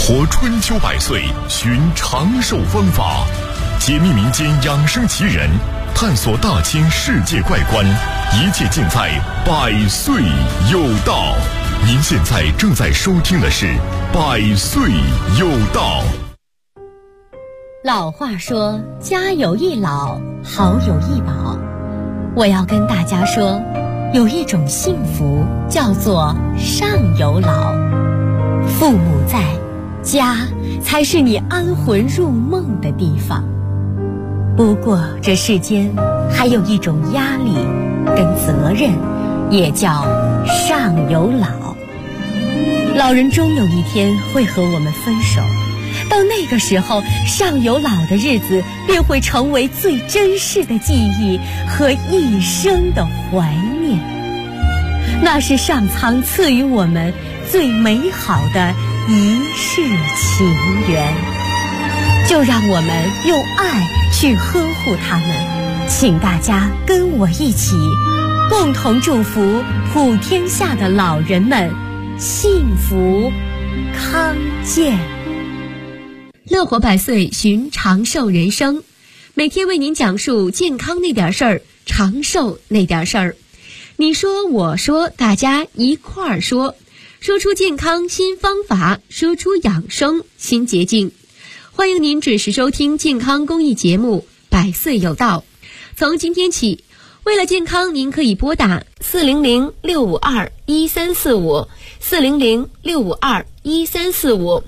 活春秋百岁，寻长寿方法，解密民间养生奇人，探索大千世界怪观，一切尽在百岁有道。您现在正在收听的是百岁有道。 老话说，家有一老，好有一宝。我要跟大家说，有一种幸福叫做上有老。父母在，家才是你安魂入梦的地方。不过这世间还有一种压力跟责任，也叫上有老。老人终有一天会和我们分手，到那个时候，上有老的日子便会成为最珍视的记忆和一生的怀念。那是上苍赐予我们最美好的一世情缘，就让我们用爱去呵护他们。请大家跟我一起，共同祝福普天下的老人们幸福康健。乐活百岁，寻长寿人生，每天为您讲述健康那点事儿，长寿那点事儿。你说我说，大家一块儿说，说出健康新方法，说出养生新捷径。欢迎您准时收听健康公益节目《百岁有道》。从今天起，为了健康，您可以拨打400-652-1345 400-652-1345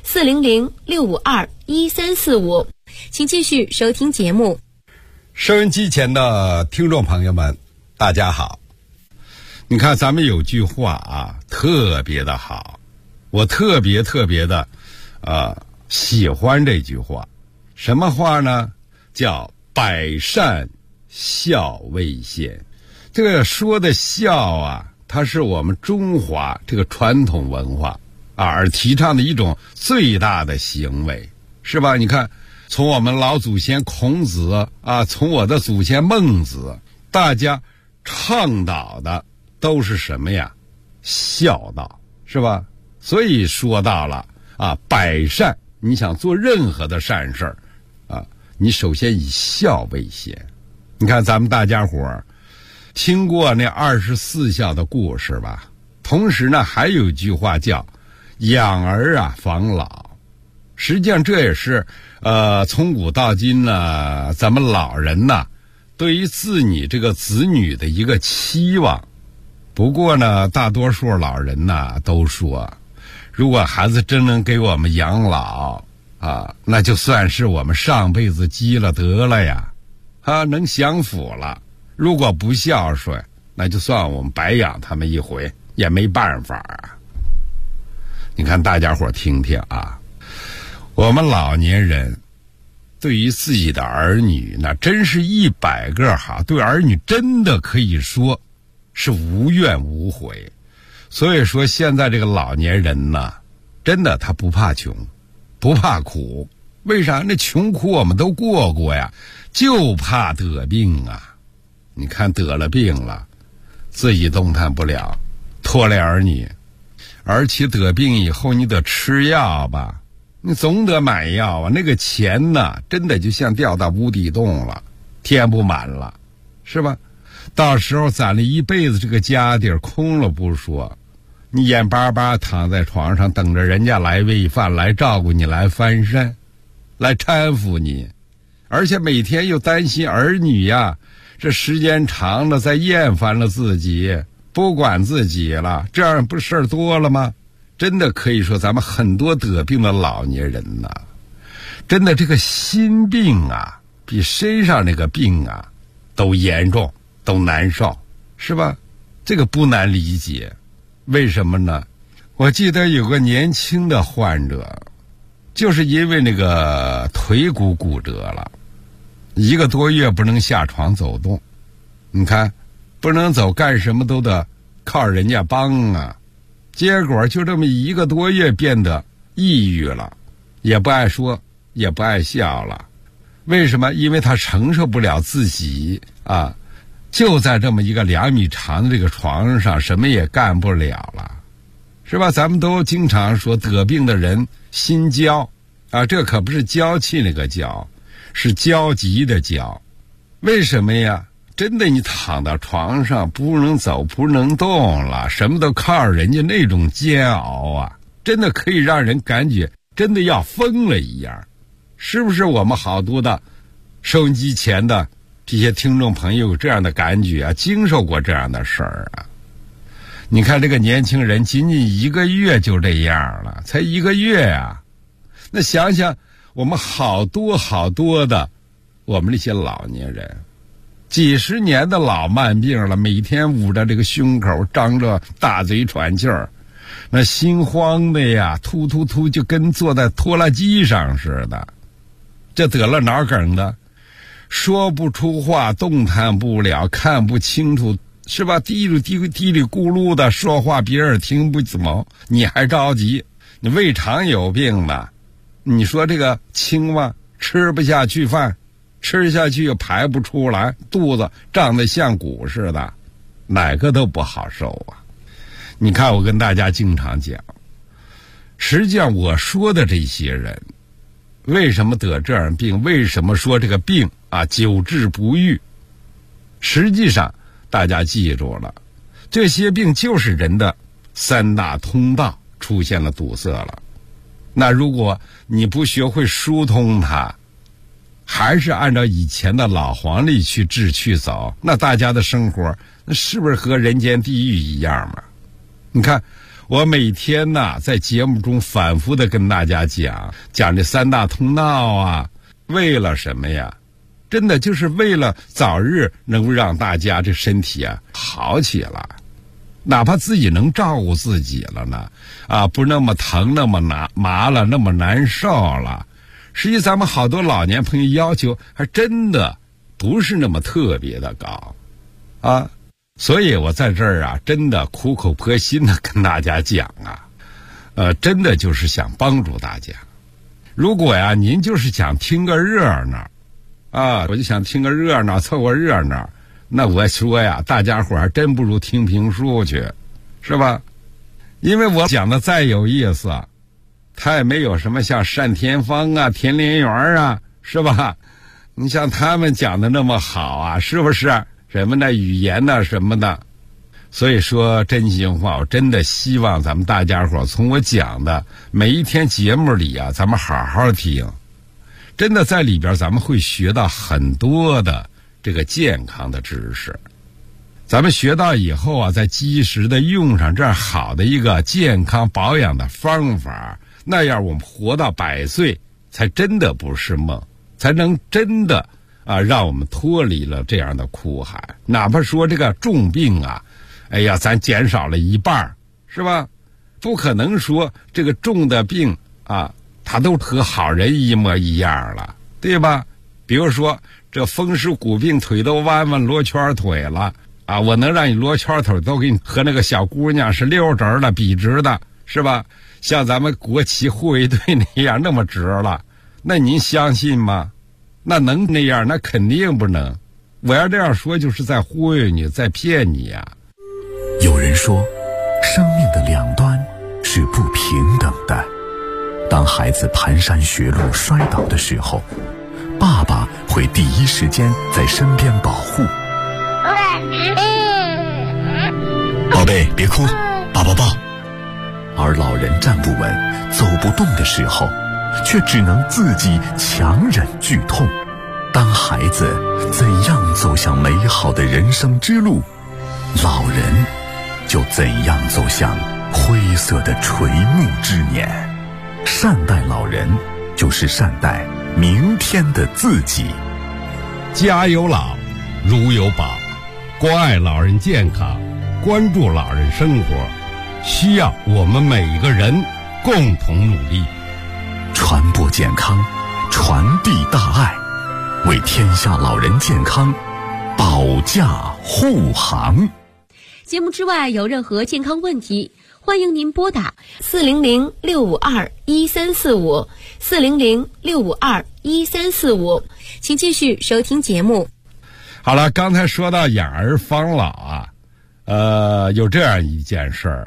400-652-1345，请继续收听节目。 收音机前的听众朋友们，大家好。你看咱们有句话啊，特别的好，我特别的喜欢这句话。什么话呢？叫百善孝为先。这个说的孝啊，它是我们中华这个传统文化而提倡的一种最大的行为，是吧？你看，从我们老祖先孔子从我的祖先孟子，大家倡导的都是什么呀？孝道，是吧？所以说到了百善，你想做任何的善事你首先以孝为先。你看咱们大家伙听过那24孝的故事吧？同时呢，还有一句话叫养儿防老。实际上这也是从古到今呢，咱们老人呢对于自己这个子女的一个期望。不过呢，大多数老人呢都说，如果孩子真能给我们养老那就算是我们上辈子积了德了呀，能享福了。如果不孝顺，那就算我们白养他们一回，也没办法你看大家伙听听我们老年人对于自己的儿女，那真是100个好，对儿女真的可以说是无怨无悔。所以说现在这个老年人呢，真的他不怕穷，不怕苦。为啥？那穷苦我们都过呀，就怕得病你看得了病了，自己动弹不了，拖累儿女，而且得病以后你得吃药吧，你总得买药那个钱呢，真的就像掉到无底洞了，填不满了，是吧？到时候攒了一辈子这个家底儿空了不说，你眼巴巴躺在床上等着人家来喂饭，来照顾你，来翻身，来搀扶你，而且每天又担心儿女这时间长了再厌烦了自己，不管自己了，这样不事儿多了吗？真的可以说咱们很多得病的老年人真的这个心病比身上那个病都严重，都难受，是吧？这个不难理解。为什么呢？我记得有个年轻的患者，就是因为那个腿骨骨折了，1个多月不能下床走动。你看，不能走，干什么都得靠人家帮结果就这么1个多月变得抑郁了，也不爱说，也不爱笑了。为什么？因为他承受不了自己就在这么一个2米长的这个床上什么也干不了了， 是吧？咱们都经常说得病的人心焦啊，这可不是娇气那个焦，是焦急的焦。为什么呀？真的，你躺到床上不能走不能动了，什么都靠着人家，那种煎熬啊，真的可以让人感觉真的要疯了一样。是不是我们好多的收音机前的这些听众朋友有这样的感觉啊，经受过这样的事儿啊？你看这个年轻人仅仅1个月就这样了，才1个月啊。那想想我们好多的我们那些老年人，几十年的老慢病了，每天捂着这个胸口，张着大嘴喘气儿，那心慌的呀，突就跟坐在拖拉机上似的。这得了脑梗的，说不出话，动弹不了，看不清楚，是吧？嘀里咕噜的说话，别人听不懂，你还着急。你胃肠有病的，你说这个青蛙吃不下去饭，吃下去又排不出来，肚子胀得像鼓似的，哪个都不好受啊。你看我跟大家经常讲，实际上我说的这些人为什么得这样病，为什么说这个病啊久治不愈，实际上大家记住了，这些病就是人的3大通道出现了堵塞了。那如果你不学会疏通它，还是按照以前的老黄历去治去走，那大家的生活那是不是和人间地狱一样嘛？你看我每天呢在节目中反复的跟大家讲这3大通道啊，为了什么呀？真的就是为了早日能够让大家这身体啊好起来，哪怕自己能照顾自己了呢，啊，不那么疼，那么麻了，那么难受了。实际咱们好多老年朋友要求还真的不是那么特别的高啊，所以我在这儿啊，真的苦口婆心的跟大家讲啊，真的就是想帮助大家。如果呀您就是想听个热闹啊，我就想听个热闹，凑个热闹，那我说呀，大家伙还真不如听评书去，是吧？因为我讲的再有意思，他也没有什么像单田芳啊、田连元啊，是吧？你像他们讲的那么好啊，是不是？什么的语言呢什么的。所以说真心话，我真的希望咱们大家伙从我讲的每一天节目里啊，咱们好好听。真的在里边咱们会学到很多的这个健康的知识，咱们学到以后啊，再及时的用上这样好的一个健康保养的方法，那样我们活到100岁才真的不是梦，才能真的啊让我们脱离了这样的苦海。哪怕说这个重病啊，哎呀咱减少了1半，是吧？不可能说这个重的病啊它都和好人一模一样了，对吧？比如说这风湿骨病，腿都弯弯罗圈腿了啊，我能让你罗圈腿都给你和那个小姑娘是溜直的笔直的，是吧？像咱们国旗护卫队那样那么直了，那您相信吗？那能那样？那肯定不能。我要这样说就是在忽悠你，在骗你呀。 有人说生命的两端是不平等的，当孩子蹒跚学路摔倒的时候，爸爸会第一时间在身边保护。宝贝别哭，爸爸抱。而老人站不稳走不动的时候，却只能自己强忍剧痛。当孩子怎样走向美好的人生之路，老人就怎样走向灰色的垂暮之年。善待老人，就是善待明天的自己。 家有老，如有宝，关爱老人健康，关注老人生活，需要我们每一个人共同努力， 传播健康，传递大爱，为天下老人健康保驾护航。 节目之外有任何健康问题，欢迎您拨打400-652-1345，400-652-1345，请继续收听节目。 好了，刚才说到养儿防老啊，有这样一件事儿，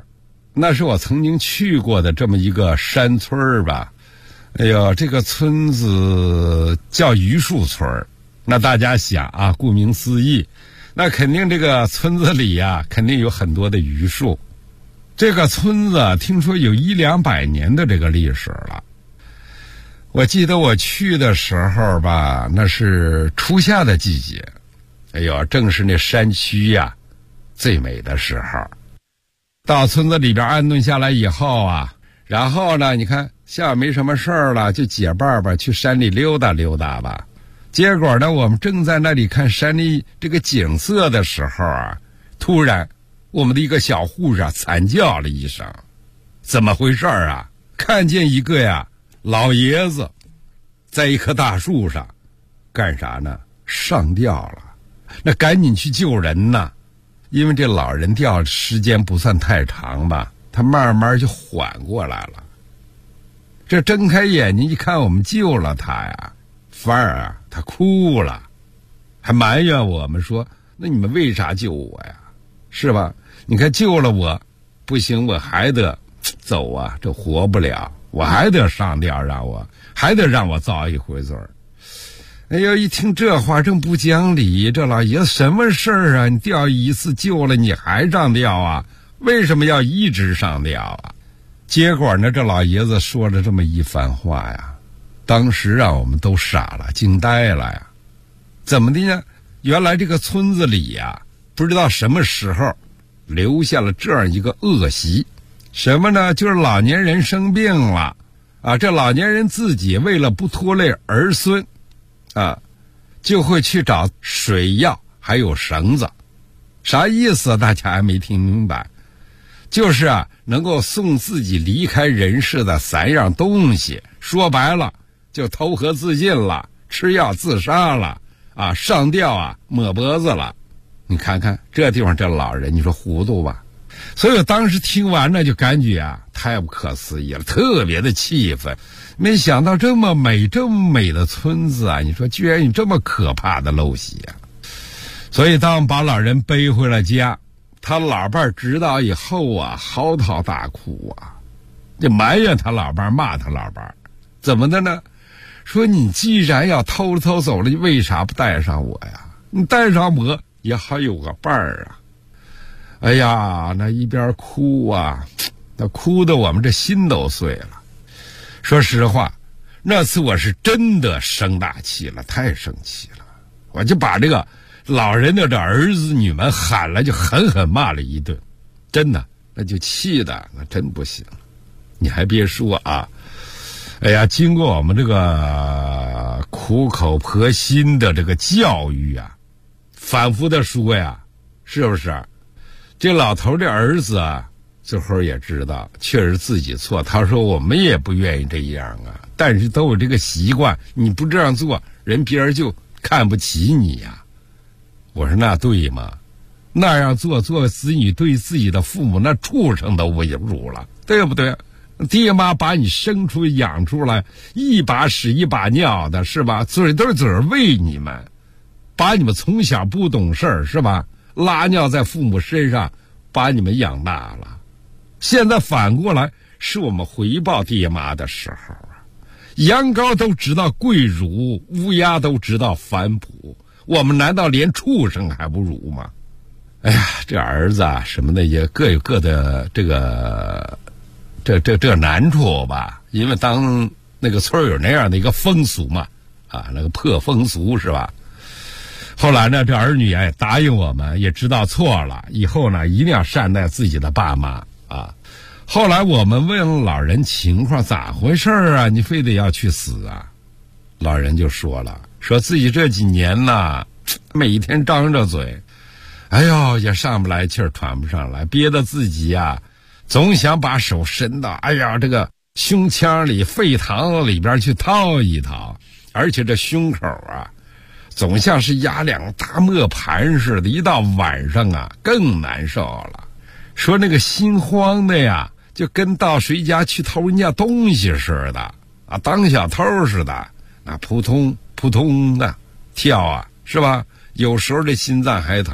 那是我曾经去过的这么一个山村吧。哎呦，这个村子叫榆树村。那大家想啊，顾名思义，那肯定这个村子里呀，肯定有很多的榆树。这个村子听说有100-200年的这个历史了。我记得我去的时候吧，那是初夏的季节，哎呦，正是那山区呀最美的时候。到村子里边安顿下来以后啊，然后呢，你看下午没什么事儿了，就结伴吧去山里溜达溜达吧。结果呢，我们正在那里看山里这个景色的时候啊，突然我们的一个小护士惨叫了一声。怎么回事啊？看见一个呀老爷子在一棵大树上干啥呢？上吊了。那赶紧去救人呐，因为这老人吊时间不算太长吧，他慢慢就缓过来了。这睁开眼睛一看我们救了他呀，反而啊他哭了，还埋怨我们说，那你们为啥救我呀？是吧？你看救了我不行，我还得走啊，这活不了，我还得上吊，还得让我遭一回罪。哎呦，一听这话真不讲理，这老爷子什么事儿啊？你吊一次救了你还上吊啊？为什么要一直上吊啊？结果呢，这老爷子说了这么一番话呀，当时让我们都傻了，惊呆了呀。怎么的呢？原来这个村子里呀，不知道什么时候留下了这样一个恶习，什么呢？就是老年人生病了啊，这老年人自己为了不拖累儿孙啊，就会去找水药还有绳子。啥意思？大家还没听明白。就是啊，能够送自己离开人世的3样东西，说白了就投河自尽了，吃药自杀了啊，上吊啊，抹脖子了。你看看这地方这老人，你说糊涂吧？所以我当时听完了就感觉啊，太不可思议了，特别的气愤。没想到这么美的村子啊，你说居然有这么可怕的陋习啊！所以当把老人背回了家，他老伴儿知道以后啊，嚎啕大哭啊，就埋怨他老伴儿，骂他老伴儿，怎么的呢？说你既然要偷走了，你为啥不带上我呀？你带上我也还有个伴儿啊！哎呀，那一边哭啊，那哭得我们这心都碎了。说实话，那次我是真的生大气了，太生气了，我就把这个老人的这儿子女们喊了，就狠狠骂了一顿，真的，那就气的那真不行。你还别说啊，哎呀，经过我们这个苦口婆心的这个教育啊，反复的说呀，是不是？这老头的儿子啊，最后也知道确实自己错，他说我们也不愿意这样啊，但是都有这个习惯，你不这样做，别人就看不起你呀。我说那对吗？那样做子女对自己的父母那畜生都不如了，对不对？爹妈把你生出养出来，一把屎一把尿的，是吧？嘴对嘴喂你们，把你们从小不懂事儿，是吧？拉尿在父母身上，把你们养大了。现在反过来是我们回报爹妈的时候啊！羊羔都知道跪乳，乌鸦都知道反哺，我们难道连畜生还不如吗？哎呀，这儿子啊什么的也各有各的这个这难处吧，因为当那个村有那样的一个风俗嘛，啊，那个破风俗是吧？后来呢，这儿女也答应我们，也知道错了，以后呢一定要善待自己的爸妈啊。后来我们问老人情况咋回事啊，你非得要去死啊？老人就说了，说自己这几年呢，每天张着嘴，哎呦也上不来气儿，喘不上来，憋得自己呀，总想把手伸到哎呀这个胸腔里、肺膛里边去掏一掏，而且这胸口啊，总像是压两大磨盘似的，一到晚上啊更难受了。说那个心慌的呀，就跟到谁家去偷人家东西似的啊，当小偷似的，那扑通扑通的跳啊，是吧？有时候这心脏还疼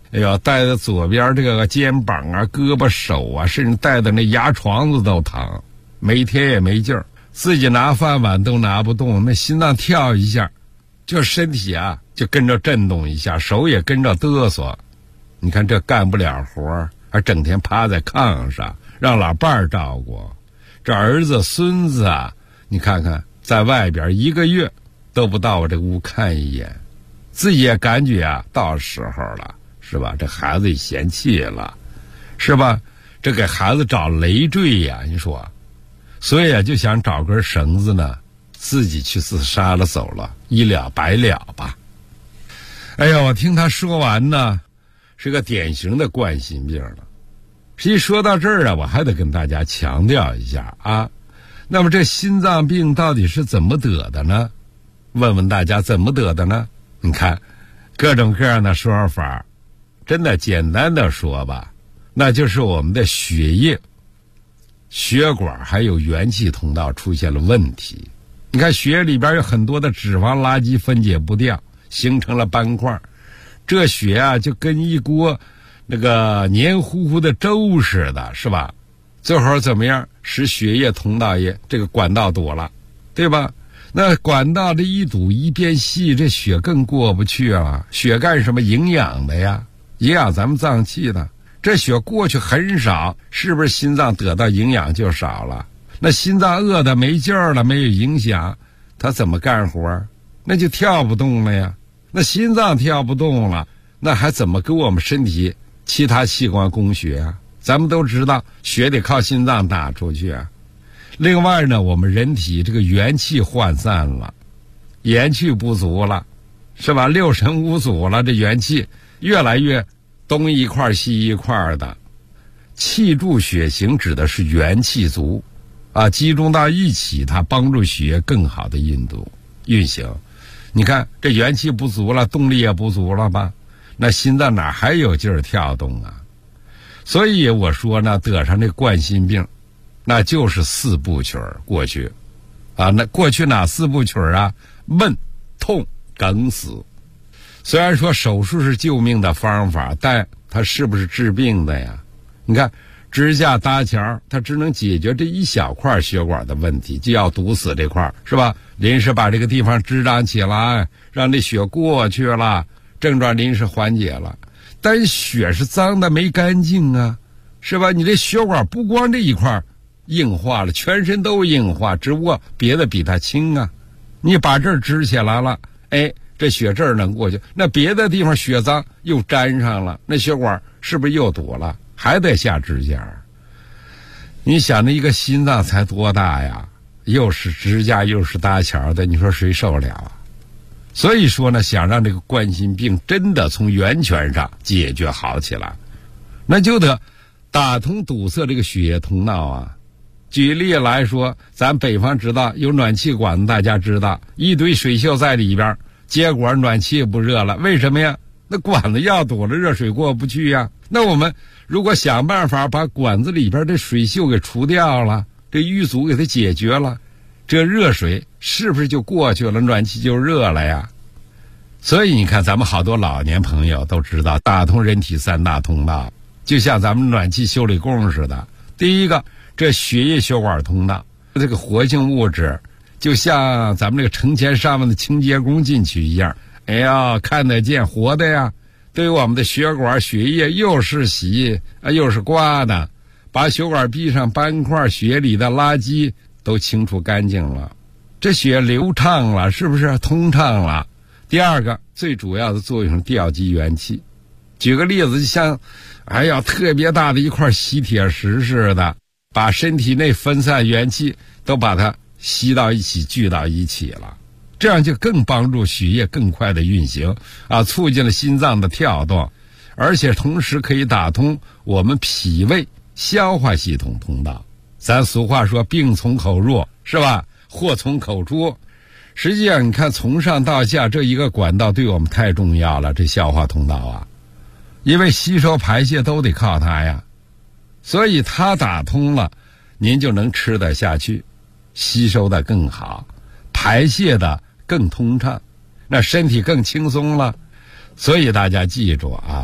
哎呦，带的左边这个肩膀啊、胳膊、手啊，甚至带的那牙床子都疼，每天也没劲儿，自己拿饭碗都拿不动，那心脏跳一下，就身体啊就跟着震动一下，手也跟着嘚瑟。你看这干不了活，还整天趴在炕上让老伴儿照顾，这儿子孙子啊，你看看在外边1个月都不到我这屋看一眼，自己也感觉啊到时候了，是吧？这孩子也嫌弃了，是吧？这给孩子找累赘呀，你说，所以啊就想找根绳子呢，自己去自杀了走了，一了百了吧。哎呀，我听他说完呢，是个典型的冠心病了。实际说到这儿啊，我还得跟大家强调一下啊，那么这心脏病到底是怎么得的呢？问问大家怎么得的呢？你看各种各样的说法，真的简单的说吧，那就是我们的血液、血管还有元气通道出现了问题。你看血液里边有很多的脂肪垃圾分解不掉，形成了斑块，这血啊就跟一锅那个黏糊糊的粥似的，是吧？最后怎么样？使血液通道也这个管道堵了，对吧？那管道这一堵一变细，这血更过不去了。血干什么？营养的呀，营养咱们脏器的。这血过去很少，是不是心脏得到营养就少了？那心脏饿得没劲儿了，没有影响，它怎么干活？那就跳不动了呀。那心脏跳不动了，那还怎么给我们身体其他器官供血啊？咱们都知道血得靠心脏打出去啊。另外呢，我们人体这个元气涣散了，元气不足了，是吧？六神无主了，这元气越来越东一块西一块的。气助血行指的是元气足啊，集中到一起，它帮助血液更好的运行。你看这元气不足了，动力也不足了吧？那心脏哪还有劲儿跳动啊？所以我说呢，得上这冠心病，那就是4部曲过去啊。那过去哪4部曲啊？闷、痛、梗、死。虽然说手术是救命的方法，但它是不是治病的呀？你看支架搭桥，它只能解决这一小块血管的问题，就要堵死这块，是吧？临时把这个地方支张起来，让这血过去了，症状临时缓解了。但血是脏的没干净啊，是吧？你这血管不光这一块硬化了，全身都硬化，只不过别的比它轻啊。你把这儿支起来了，哎，这血这儿能过去，那别的地方血脏又粘上了，那血管是不是又堵了？还得下支架。你想那一个心脏才多大呀，又是支架又是搭桥的，你说谁受了啊？所以说呢，想让这个冠心病真的从源泉上解决好起来，那就得打通堵塞这个血液通道啊。举例来说，咱北方知道有暖气管子，大家知道一堆水锈在里边，结果暖气也不热了，为什么呀？那管子要堵了，热水过不去呀。那我们如果想办法把管子里边的水锈给除掉了，这淤阻给它解决了，这热水是不是就过去了，暖气就热了呀？所以你看咱们好多老年朋友都知道打通人体3大通道，就像咱们暖气修理工似的。第一个，这血液血管通道，这个活性物质就像咱们这个成千上万的清洁工进去一样，哎呀，看得见活的呀，对我们的血管血液又是洗又是刮的，把血管壁上斑块血里的垃圾都清除干净了，这血流畅了，是不是通畅了？第二个最主要的作用是调集元气。举个例子，就像哎呀特别大的一块吸铁石似的，把身体内分散元气都把它吸到一起聚到一起了，这样就更帮助血液更快的运行啊，促进了心脏的跳动，而且同时可以打通我们脾胃消化系统通道。咱俗话说病从口入，是吧？祸从口出。实际上你看从上到下这一个管道对我们太重要了，这消化通道啊，因为吸收排泄都得靠它呀，所以它打通了，您就能吃得下去，吸收的更好，排泄的更通畅，那身体更轻松了。所以大家记住啊，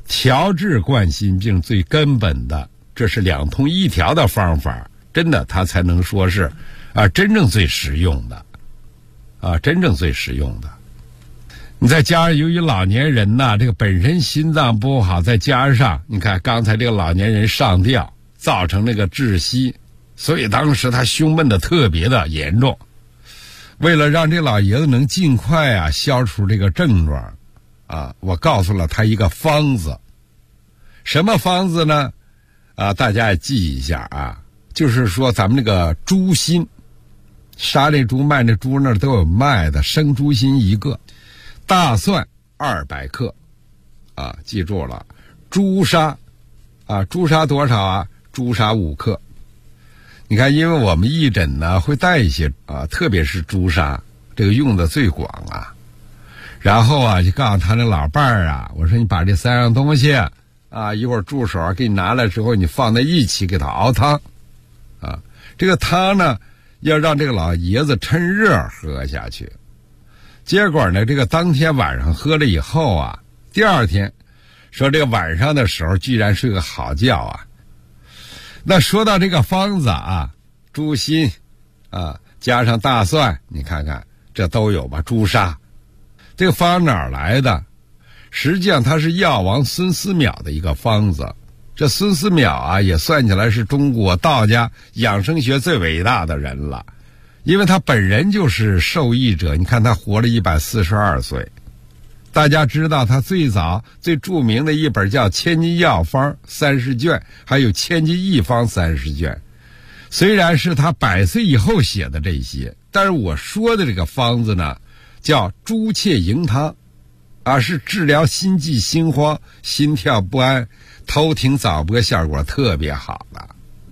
调治冠心病最根本的，这是两通一条的方法，真的它才能说是真正最实用的真正最实用的。你再加上由于老年人呢，这个本身心脏不好，再加上你看刚才这个老年人上吊造成那个窒息，所以当时他胸闷的特别的严重。为了让这老爷子能尽快消除这个症状我告诉了他一个方子。什么方子呢？大家也记一下就是说咱们那个猪心，杀这猪卖这猪那儿都有卖的，生猪心1个，大蒜200克记住了。朱砂朱砂多少朱砂5克。你看，因为我们义诊呢会带一些特别是朱砂，这个用的最广然后就告诉他那老伴儿我说你把这3样东西一会儿助手给你拿来之后，你放在一起给他熬汤这个汤呢要让这个老爷子趁热喝下去。结果呢，这个当天晚上喝了以后第二天说这个晚上的时候居然睡个好觉那说到这个方子猪心加上大蒜，你看看这都有吧，朱砂。这个方哪儿来的？实际上它是药王孙思邈的一个方子。这孙思邈也算起来是中国道家养生学最伟大的人了，因为他本人就是受益者。你看他活了142岁。大家知道他最早最著名的一本叫《千金药方》30卷，还有《千金一方》30卷。虽然是他100岁以后写的这些，但是我说的这个方子呢叫猪切营汤是治疗心悸心慌、心跳不安、头挺早搏效果特别好的。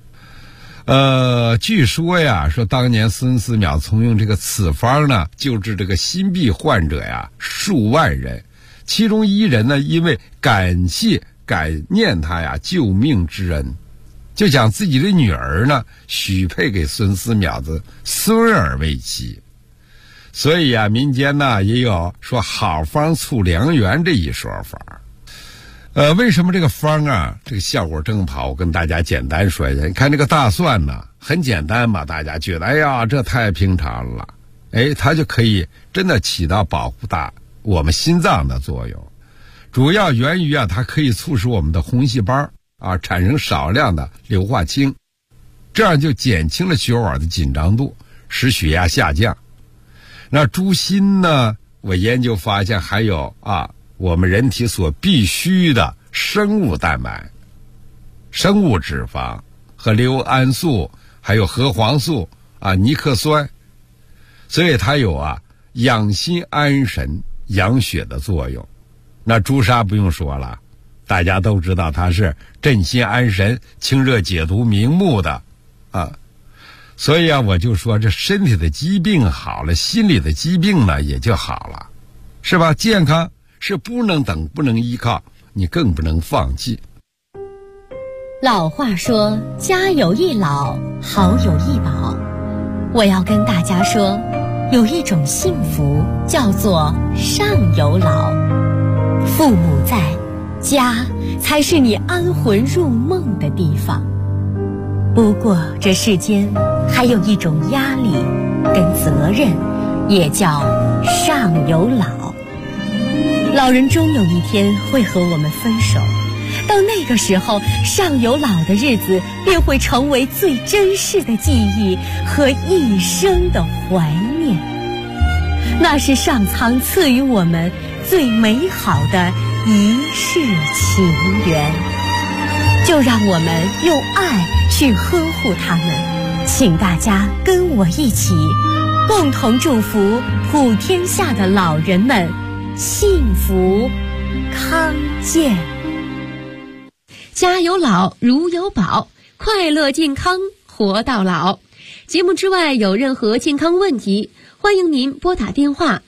据说说当年孙思邈从用这个此方呢救治这个心痹患者数万人，其中1人呢因为感念他救命之恩，就将自己的女儿呢许配给孙思邈的孙儿为妻。所以民间呢也有说好方促良缘这一说法。为什么这个方这个效果这么好？我跟大家简单说一下。你看这个大蒜呢很简单吧，大家觉得这太平常了。它就可以真的起到保护我们心脏的作用。主要源于它可以促使我们的红细胞产生少量的硫化氢，这样就减轻了血管的紧张度，使血压下降。那猪心呢，我研究发现还有我们人体所必需的生物蛋白、生物脂肪和硫胺素，还有核黄素尼克酸，所以它有养心安神、养血的作用。那朱砂不用说了，大家都知道它是镇心安神、清热解毒明目的所以我就说这身体的疾病好了，心理的疾病呢也就好了，是吧？健康是不能等，不能依靠，你更不能放弃。 老话说家有一老，好有一宝。我要跟大家说，有一种幸福叫做上有老。父母在，家才是你安魂入梦的地方。不过这世间还有一种压力跟责任，也叫上有老。老人终有一天会和我们分手，到那个时候，上有老的日子便会成为最珍视的记忆和一生的怀念。那是上苍赐予我们最美好的一世情缘，就让我们用爱去呵护他们。请大家跟我一起，共同祝福普天下的老人们幸福康健。 家有老如有宝，快乐健康活到老。节目之外有任何健康问题，欢迎您拨打电话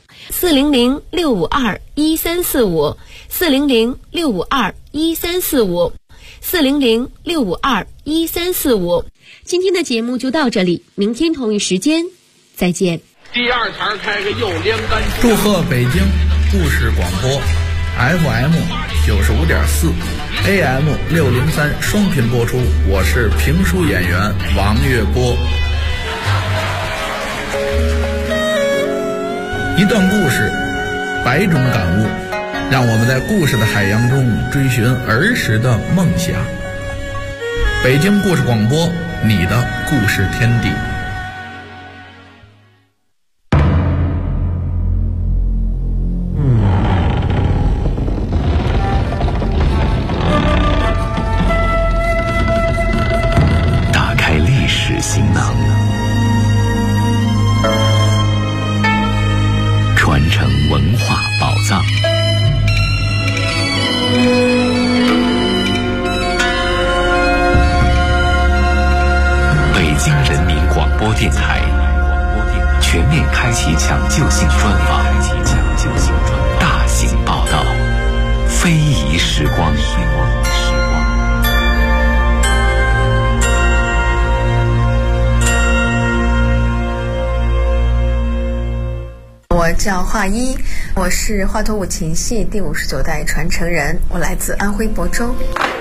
400-652-1345 400-652-1345 400-652-1345。今天的节目就到这里，明天同一时间再见。 第二茬开个又连杆。 祝贺北京故事广播 FM 95.4 AM 603双频播出。我是评书演员王月波。一段故事，100种感悟，让我们在故事的海洋中追寻儿时的梦想。北京故事广播，你的故事天地。 打开历史行囊，传承文化宝藏。北京人民广播电台全面开启抢救性专访，大型报道，非遗时光。 我叫华一，我是华佗五禽戏第59代传承人，我来自安徽亳州。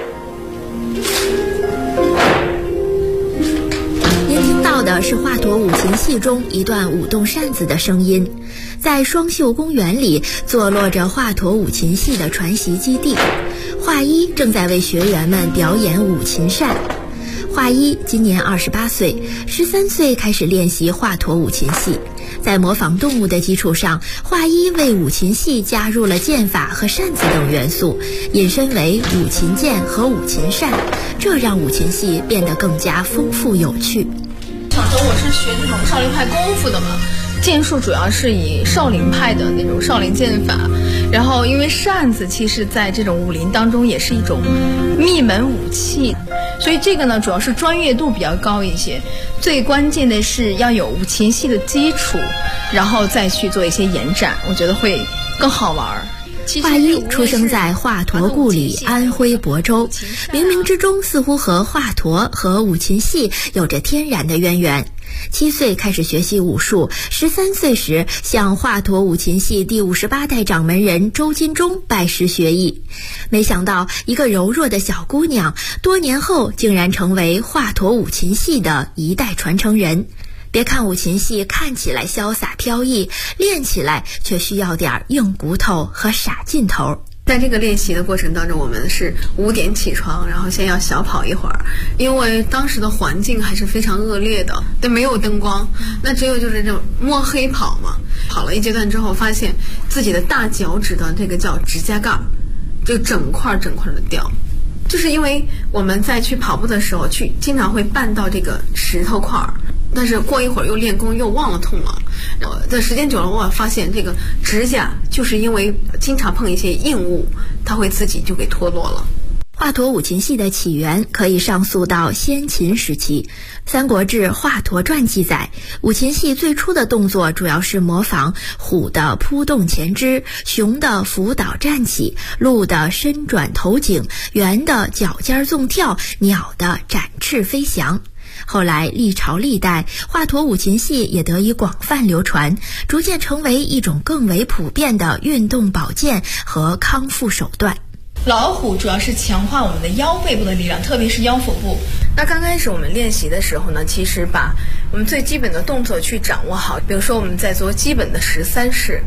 您听到的是华佗五禽戏中一段舞动扇子的声音。在双秀公园里坐落着华佗五禽戏的传习基地，华一正在为学员们表演五禽扇。华一今年28岁，13岁开始练习华佗五禽戏。在模仿动物的基础上，华一为五禽戏加入了剑法和扇子等元素，引申为五禽剑和五禽扇，这让五禽戏变得更加丰富有趣。 小时候我是学这种少林派功夫的嘛，剑术主要是以少林派的那种少林剑法，然后因为扇子其实在这种武林当中也是一种秘门武器，所以这个呢主要是专业度比较高一些，最关键的是要有五禽戏的基础，然后再去做一些延展，我觉得会更好玩。 华一出生在华佗故里安徽亳州，冥冥之中似乎和华佗和五禽戏有着天然的渊源。7岁开始学习武术，13岁时向华佗五禽戏第58代掌门人周金忠拜师学艺。没想到一个柔弱的小姑娘，多年后竟然成为华佗五禽戏的一代传承人。别看五禽戏看起来潇洒飘逸，练起来却需要点硬骨头和傻劲头。 在这个练习的过程当中，我们是5点起床，然后先要小跑一会儿，因为当时的环境还是非常恶劣的，对，没有灯光，那只有就是这种摸黑跑嘛。跑了一阶段之后，发现自己的大脚趾的这个叫指甲盖就整块的掉，就是因为我们在去跑步的时候经常会绊到这个石头块，但是过一会儿又练功又忘了痛了，然后在时间久了，我发现这个指甲就是因为经常碰一些硬物，它会自己就给脱落了。 华佗五禽戏的起源可以上溯到先秦时期，《三国志·华佗传》记载，五禽戏最初的动作主要是模仿虎的扑动前肢，熊的伏倒站起，鹿的伸转头颈，猿的脚尖纵跳，鸟的展翅飞翔。后来历朝历代，华佗五禽戏也得以广泛流传，逐渐成为一种更为普遍的运动保健和康复手段。 老虎主要是强化我们的腰背部的力量，特别是腰腹部。那刚开始我们练习的时候呢，其实把我们最基本的动作去掌握好，比如说我们在做基本的13式，